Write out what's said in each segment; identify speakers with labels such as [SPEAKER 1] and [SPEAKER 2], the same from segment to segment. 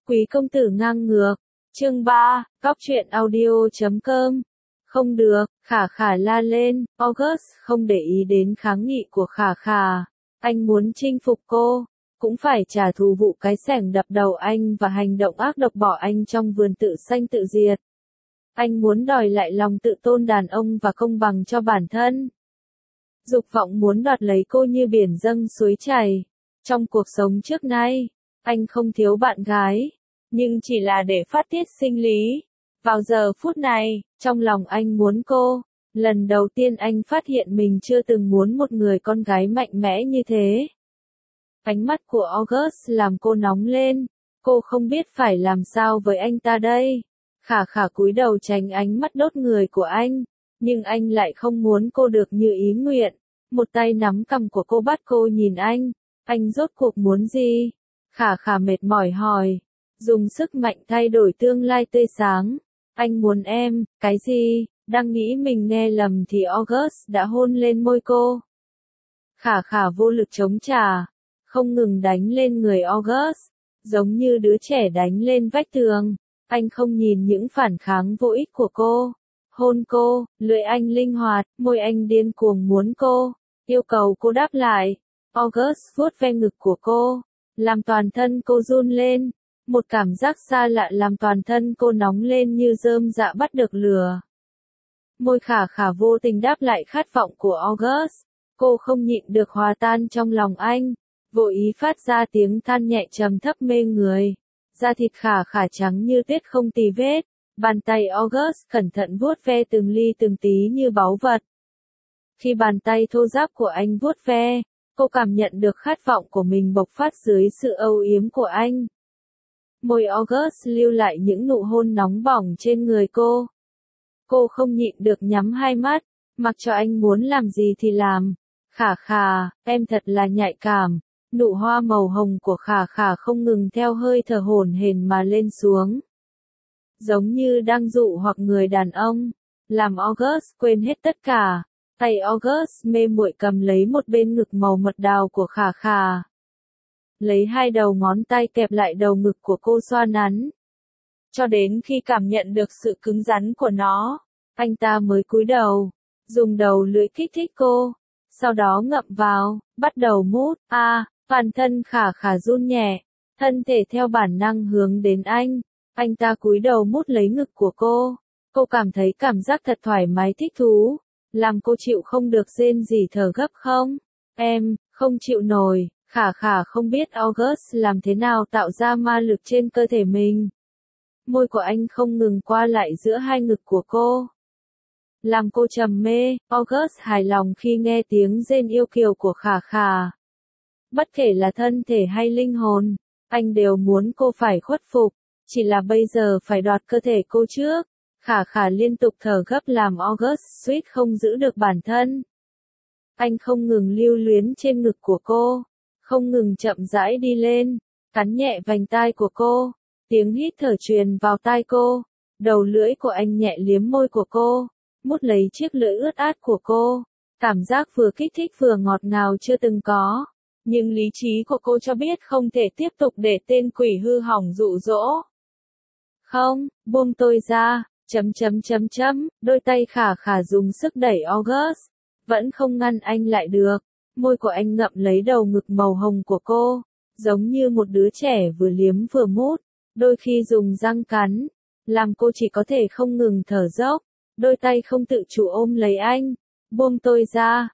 [SPEAKER 1] Quý công tử ngang ngược. Chương 3, Cóc truyện audio.com. Không được, Khả Khả la lên, August không để ý đến kháng nghị của Khả Khả. Anh muốn chinh phục cô, cũng phải trả thù vụ cái xẻng đập đầu anh và hành động ác độc bỏ anh trong vườn tự sanh tự diệt. Anh muốn đòi lại lòng tự tôn đàn ông và công bằng cho bản thân. Dục vọng muốn đoạt lấy cô như biển dâng suối chảy. Trong cuộc sống trước nay, anh không thiếu bạn gái, nhưng chỉ là để phát tiết sinh lý. Vào giờ phút này, trong lòng anh muốn cô. Lần đầu tiên anh phát hiện mình chưa từng muốn một người con gái mạnh mẽ như thế. Ánh mắt của August làm cô nóng lên. Cô không biết phải làm sao với anh ta đây. Khả Khả cúi đầu tránh ánh mắt đốt người của anh. Nhưng anh lại không muốn cô được như ý nguyện. Một tay nắm cằm của cô bắt cô nhìn anh. Anh rốt cuộc muốn gì? Khả Khả mệt mỏi hỏi. Dùng sức mạnh thay đổi tương lai tươi sáng. Anh muốn em, cái gì? Đang nghĩ mình nghe lầm thì August đã hôn lên môi cô. Khả Khả vô lực chống trả, không ngừng đánh lên người August, giống như đứa trẻ đánh lên vách tường. Anh không nhìn những phản kháng vô ích của cô. Hôn cô, lưỡi anh linh hoạt, môi anh điên cuồng muốn cô, yêu cầu cô đáp lại. August vuốt ve ngực của cô, làm toàn thân cô run lên. Một cảm giác xa lạ làm toàn thân cô nóng lên như rơm rạ bắt được lửa. Môi Khả Khả vô tình đáp lại khát vọng của August. Cô không nhịn được hòa tan trong lòng anh, vô ý phát ra tiếng than nhẹ trầm thấp mê người. Da thịt Khả Khả trắng như tuyết không tì vết. Bàn tay August cẩn thận vuốt ve từng ly từng tí như báu vật. Khi bàn tay thô ráp của anh vuốt ve, cô cảm nhận được khát vọng của mình bộc phát dưới sự âu yếm của anh. Môi August lưu lại những nụ hôn nóng bỏng trên người cô. Cô không nhịn được nhắm hai mắt, mặc cho anh muốn làm gì thì làm. Khả Khả, em thật là nhạy cảm. Nụ hoa màu hồng của Khả Khả không ngừng theo hơi thở hổn hển mà lên xuống. Giống như đang dụ hoặc người đàn ông, làm August quên hết tất cả. Tay August mê muội cầm lấy một bên ngực màu mật đào của Khả Khả. Lấy hai đầu ngón tay kẹp lại đầu ngực của cô xoa nắn. Cho đến khi cảm nhận được sự cứng rắn của nó, anh ta mới cúi đầu, dùng đầu lưỡi kích thích cô, sau đó ngậm vào, bắt đầu mút. Toàn thân Khả Khả run nhẹ, thân thể theo bản năng hướng đến anh. Anh ta cúi đầu mút lấy ngực của cô cảm thấy cảm giác thật thoải mái thích thú, làm cô chịu không được rên rỉ thở gấp không? Em, không chịu nổi. Khả Khả không biết August làm thế nào tạo ra ma lực trên cơ thể mình. Môi của anh không ngừng qua lại giữa hai ngực của cô, làm cô trầm mê. August hài lòng khi nghe tiếng rên yêu kiều của Khả Khả. Bất kể là thân thể hay linh hồn, anh đều muốn cô phải khuất phục, chỉ là bây giờ phải đoạt cơ thể cô trước. Khả Khả liên tục thở gấp làm August suýt không giữ được bản thân. Anh không ngừng lưu luyến trên ngực của cô, không ngừng chậm rãi đi lên, cắn nhẹ vành tai của cô, tiếng hít thở truyền vào tai cô, đầu lưỡi của anh nhẹ liếm môi của cô, mút lấy chiếc lưỡi ướt át của cô, cảm giác vừa kích thích vừa ngọt ngào chưa từng có, nhưng lý trí của cô cho biết không thể tiếp tục để tên quỷ hư hỏng dụ dỗ. Không, buông tôi ra, đôi tay Khả Khả dùng sức đẩy August, vẫn không ngăn anh lại được. Môi của anh ngậm lấy đầu ngực màu hồng của cô, giống như một đứa trẻ vừa liếm vừa mút, đôi khi dùng răng cắn, làm cô chỉ có thể không ngừng thở dốc, đôi tay không tự chủ ôm lấy anh. Buông tôi ra,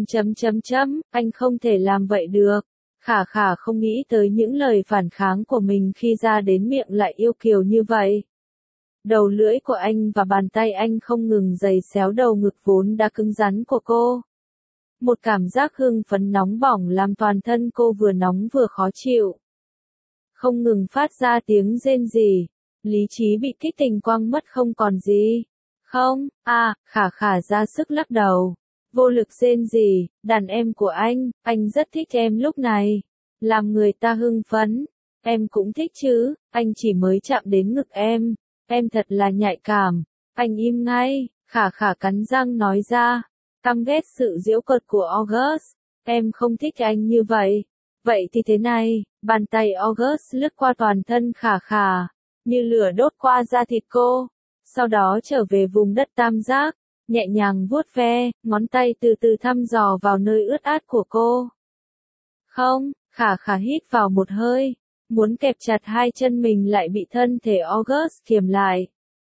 [SPEAKER 1] anh không thể làm vậy được. Khả Khả không nghĩ tới những lời phản kháng của mình khi ra đến miệng lại yêu kiều như vậy. Đầu lưỡi của anh và bàn tay anh không ngừng giày xéo đầu ngực vốn đã cứng rắn của cô. Một cảm giác hưng phấn nóng bỏng làm toàn thân cô vừa nóng vừa khó chịu. Không ngừng phát ra tiếng rên rỉ, lý trí bị kích tình quăng mất không còn gì. Không, Khả Khả ra sức lắc đầu, vô lực rên rỉ, đàn em của anh rất thích em lúc này, làm người ta hưng phấn, em cũng thích chứ, anh chỉ mới chạm đến ngực em thật là nhạy cảm, anh im ngay. Khả Khả cắn răng nói ra, căm ghét sự giễu cợt của August, em không thích anh như vậy. Vậy thì thế này, bàn tay August lướt qua toàn thân Khả Khả, như lửa đốt qua da thịt cô, sau đó trở về vùng đất tam giác, nhẹ nhàng vuốt ve, ngón tay từ từ thăm dò vào nơi ướt át của cô. Không, Khả Khả hít vào một hơi, muốn kẹp chặt hai chân mình lại bị thân thể August kiềm lại.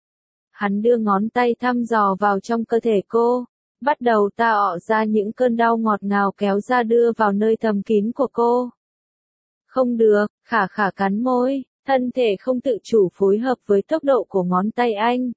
[SPEAKER 1] Hắn đưa ngón tay thăm dò vào trong cơ thể cô, bắt đầu tạo ra những cơn đau ngọt ngào kéo ra đưa vào nơi thầm kín của cô. Không được, Khả Khả cắn môi, thân thể không tự chủ phối hợp với tốc độ của ngón tay anh.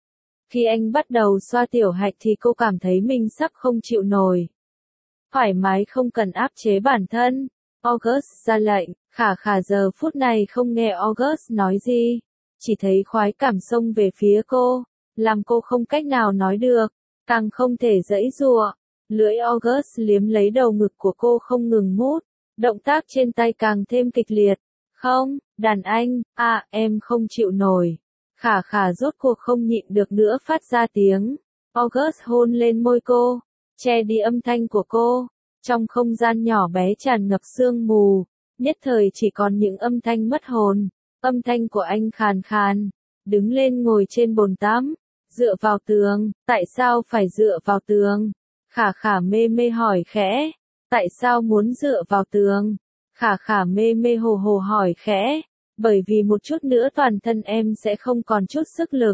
[SPEAKER 1] Khi anh bắt đầu xoa tiểu hạch thì cô cảm thấy mình sắp không chịu nổi. Thoải mái không cần áp chế bản thân. August ra lệnh, Khả Khả giờ phút này không nghe August nói gì, chỉ thấy khoái cảm xông về phía cô, làm cô không cách nào nói được, càng không thể giãy giụa. Lưỡi August liếm lấy đầu ngực của cô không ngừng mút, động tác trên tay càng thêm kịch liệt. Không, đàn anh, em không chịu nổi. Khả Khả rốt cuộc không nhịn được nữa phát ra tiếng. August hôn lên môi cô, che đi âm thanh của cô. Trong không gian nhỏ bé tràn ngập sương mù, nhất thời chỉ còn những âm thanh mất hồn. Âm thanh của anh khàn khàn, đứng lên ngồi trên bồn tắm, dựa vào tường, tại sao phải dựa vào tường? Khả Khả mê mê hỏi khẽ, tại sao muốn dựa vào tường? Khả Khả mê mê hồ hồ hỏi khẽ, bởi vì một chút nữa toàn thân em sẽ không còn chút sức lực.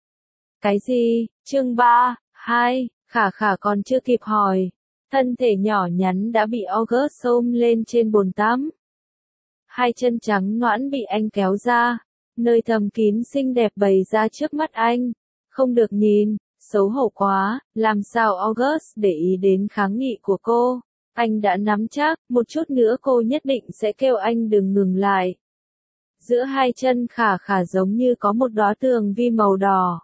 [SPEAKER 1] Cái gì? Chương 3, 2, Khả Khả còn chưa kịp hỏi. Thân thể nhỏ nhắn đã bị August ôm lên trên bồn tắm. Hai chân trắng nõn bị anh kéo ra, nơi thầm kín xinh đẹp bày ra trước mắt anh. Không được nhìn, xấu hổ quá, làm sao August để ý đến kháng nghị của cô. Anh đã nắm chắc, một chút nữa cô nhất định sẽ kêu anh đừng ngừng lại. Giữa hai chân Khả Khả giống như có một đóa tường vi màu đỏ.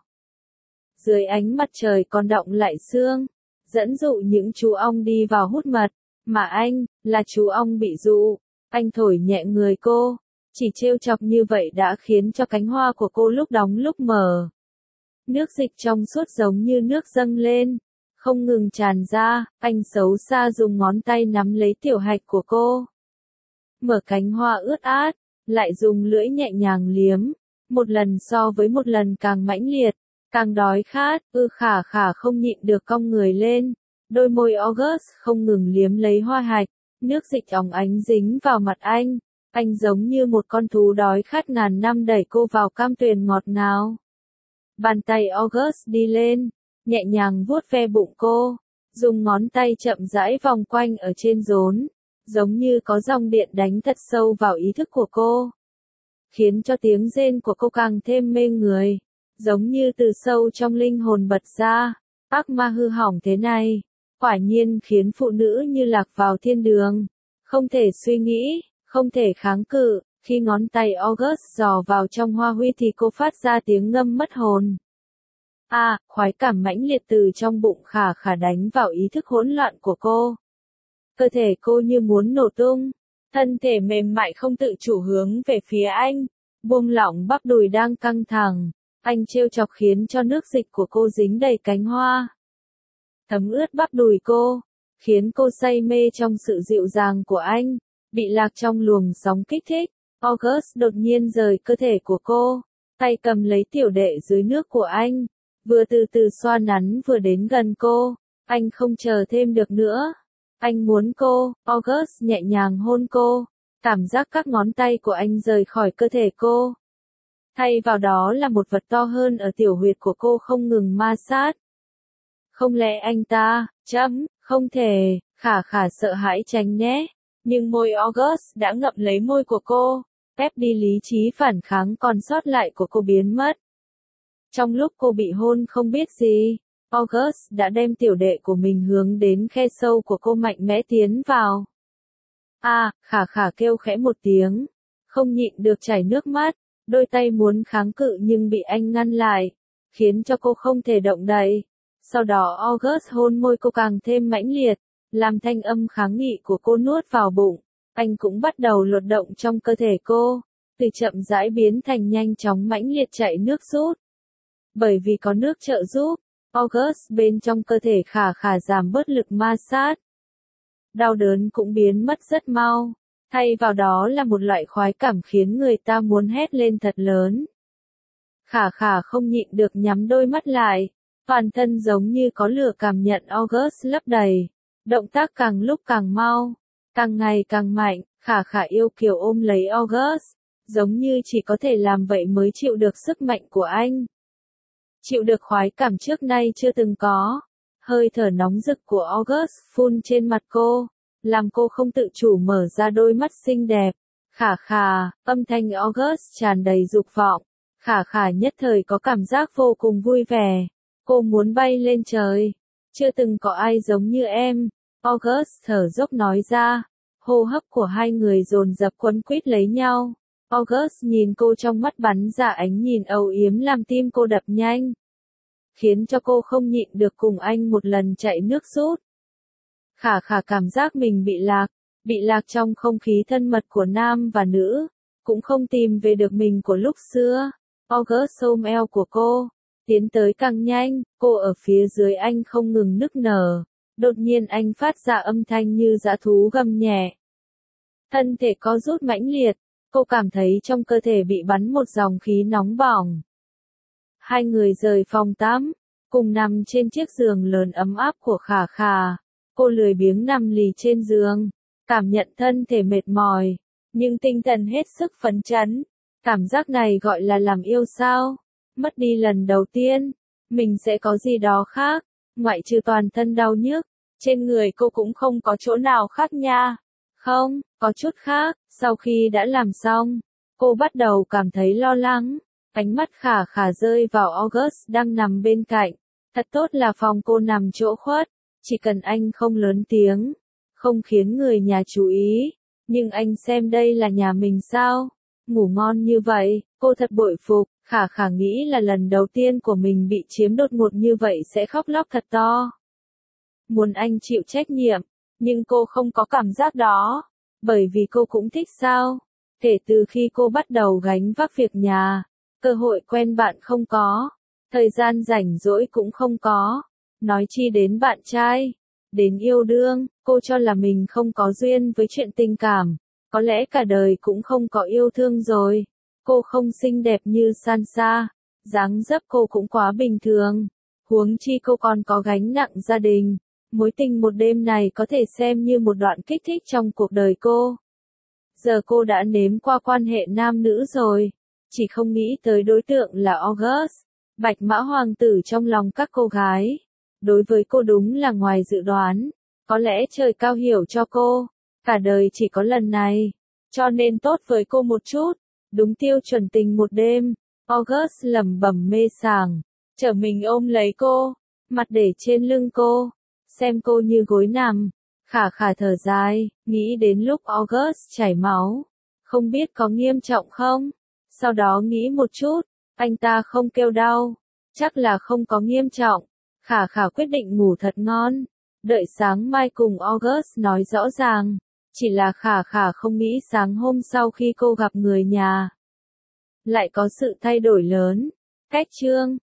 [SPEAKER 1] Dưới ánh mặt trời còn đọng lại sương, dẫn dụ những chú ong đi vào hút mật, mà anh, là chú ong bị dụ. Anh thổi nhẹ người cô, chỉ trêu chọc như vậy đã khiến cho cánh hoa của cô lúc đóng lúc mở. Nước dịch trong suốt giống như nước dâng lên, không ngừng tràn ra, anh xấu xa dùng ngón tay nắm lấy tiểu hạch của cô. Mở cánh hoa ướt át, lại dùng lưỡi nhẹ nhàng liếm, một lần so với một lần càng mãnh liệt, càng đói khát. Khả Khả không nhịn được cong người lên, đôi môi August không ngừng liếm lấy hoa hạch, nước dịch óng ánh dính vào mặt anh giống như một con thú đói khát ngàn năm đẩy cô vào cam tuyền ngọt ngào. Bàn tay August đi lên, nhẹ nhàng vuốt ve bụng cô, dùng ngón tay chậm rãi vòng quanh ở trên rốn, giống như có dòng điện đánh thật sâu vào ý thức của cô, khiến cho tiếng rên của cô càng thêm mê người, giống như từ sâu trong linh hồn bật ra. Ác ma hư hỏng thế này, quả nhiên khiến phụ nữ như lạc vào thiên đường, không thể suy nghĩ, không thể kháng cự. Khi ngón tay August dò vào trong hoa huy thì cô phát ra tiếng ngâm mất hồn. Khoái cảm mãnh liệt từ trong bụng Khả Khả đánh vào ý thức hỗn loạn của cô. Cơ thể cô như muốn nổ tung, thân thể mềm mại không tự chủ hướng về phía anh, buông lỏng bắp đùi đang căng thẳng. Anh trêu chọc khiến cho nước dịch của cô dính đầy cánh hoa, thấm ướt bắp đùi cô, khiến cô say mê trong sự dịu dàng của anh, bị lạc trong luồng sóng kích thích. August đột nhiên rời cơ thể của cô, tay cầm lấy tiểu đệ dưới nước của anh, vừa từ từ xoa nắn vừa đến gần cô. Anh không chờ thêm được nữa, anh muốn cô. August nhẹ nhàng hôn cô, cảm giác các ngón tay của anh rời khỏi cơ thể cô. Thay vào đó là một vật to hơn ở tiểu huyệt của cô không ngừng ma sát. Không lẽ anh ta, không thể, Khả Khả sợ hãi tránh né, nhưng môi August đã ngậm lấy môi của cô, ép đi lý trí phản kháng còn sót lại của cô biến mất. Trong lúc cô bị hôn không biết gì, August đã đem tiểu đệ của mình hướng đến khe sâu của cô mạnh mẽ tiến vào. Khả Khả kêu khẽ một tiếng, không nhịn được chảy nước mắt, đôi tay muốn kháng cự nhưng bị anh ngăn lại, khiến cho cô không thể động đậy. Sau đó August hôn môi cô càng thêm mãnh liệt, làm thanh âm kháng nghị của cô nuốt vào bụng. Anh cũng bắt đầu lột động trong cơ thể cô, từ chậm rãi biến thành nhanh chóng mãnh liệt chạy nước rút. Bởi vì có nước trợ giúp, August bên trong cơ thể Khả Khả giảm bớt lực ma sát. Đau đớn cũng biến mất rất mau, Thay vào đó là một loại khoái cảm khiến người ta muốn hét lên thật lớn. Khả khả không nhịn được nhắm đôi mắt lại, toàn thân giống như có lửa cảm nhận August lấp đầy. Động tác càng lúc càng mau, càng ngày càng mạnh, khả khả yêu kiều ôm lấy August, giống như chỉ có thể làm vậy mới chịu được sức mạnh của anh. Chịu được khoái cảm trước nay chưa từng có. Hơi thở nóng rực của August phun trên mặt cô, làm cô không tự chủ mở ra đôi mắt xinh đẹp. Khả khả, âm thanh August tràn đầy dục vọng. Khả khả nhất thời có cảm giác vô cùng vui vẻ. Cô muốn bay lên trời. Chưa từng có ai giống như em. August thở dốc nói ra. Hô hấp của hai người dồn dập quấn quýt lấy nhau. August nhìn cô trong mắt bắn ra ánh nhìn âu yếm làm tim cô đập nhanh. Khiến cho cô không nhịn được cùng anh một lần chạy nước rút. Khả khả cảm giác mình bị lạc trong không khí thân mật của nam và nữ, cũng không tìm về được mình của lúc xưa. August ôm eo của cô, tiến tới càng nhanh, cô ở phía dưới anh không ngừng nức nở. Đột nhiên anh phát ra âm thanh như dã thú gầm nhẹ. Thân thể co rút mãnh liệt, cô cảm thấy trong cơ thể bị bắn một dòng khí nóng bỏng. Hai người rời phòng tắm, cùng nằm trên chiếc giường lớn ấm áp của khả khả. Cô lười biếng nằm lì trên giường, cảm nhận thân thể mệt mỏi, nhưng tinh thần hết sức phấn chấn. Cảm giác này gọi là làm yêu sao? Mất đi lần đầu tiên, mình sẽ có gì đó khác, ngoại trừ toàn thân đau nhức, trên người cô cũng không có chỗ nào khác nha. Không, có chút khác, sau khi đã làm xong, cô bắt đầu cảm thấy lo lắng. Ánh mắt khả khả rơi vào August đang nằm bên cạnh. Thật tốt là phòng cô nằm chỗ khuất, chỉ cần anh không lớn tiếng, không khiến người nhà chú ý. Nhưng anh xem đây là nhà mình sao? Ngủ ngon như vậy, cô thật bội phục. Khả khả nghĩ là lần đầu tiên của mình bị chiếm đột ngột như vậy sẽ khóc lóc thật to. Muốn anh chịu trách nhiệm, nhưng cô không có cảm giác đó, bởi vì cô cũng thích sao. Kể từ khi cô bắt đầu gánh vác việc nhà, cơ hội quen bạn không có, thời gian rảnh rỗi cũng không có, nói chi đến bạn trai, đến yêu đương. Cô cho là mình không có duyên với chuyện tình cảm, có lẽ cả đời cũng không có yêu thương rồi. Cô không xinh đẹp như Sansa, dáng dấp cô cũng quá bình thường, huống chi cô còn có gánh nặng gia đình. Mối tình một đêm này có thể xem như một đoạn kích thích trong cuộc đời cô. Giờ cô đã nếm qua quan hệ nam nữ rồi, chỉ không nghĩ tới đối tượng là August, bạch mã hoàng tử trong lòng các cô gái. Đối với cô đúng là ngoài dự đoán, có lẽ trời cao hiểu cho cô, cả đời chỉ có lần này, cho nên tốt với cô một chút, đúng tiêu chuẩn tình một đêm. August lẩm bẩm mê sảng, trở mình ôm lấy cô, mặt để trên lưng cô, xem cô như gối nằm. Khả khả thở dài, nghĩ đến lúc August chảy máu, không biết có nghiêm trọng không? Sau đó nghĩ một chút, anh ta không kêu đau, chắc là không có nghiêm trọng. Khả khả quyết định ngủ thật ngon, đợi sáng mai cùng August nói rõ ràng. Chỉ là khả khả không nghĩ sáng hôm sau khi cô gặp người nhà, lại có sự thay đổi lớn. Cách chương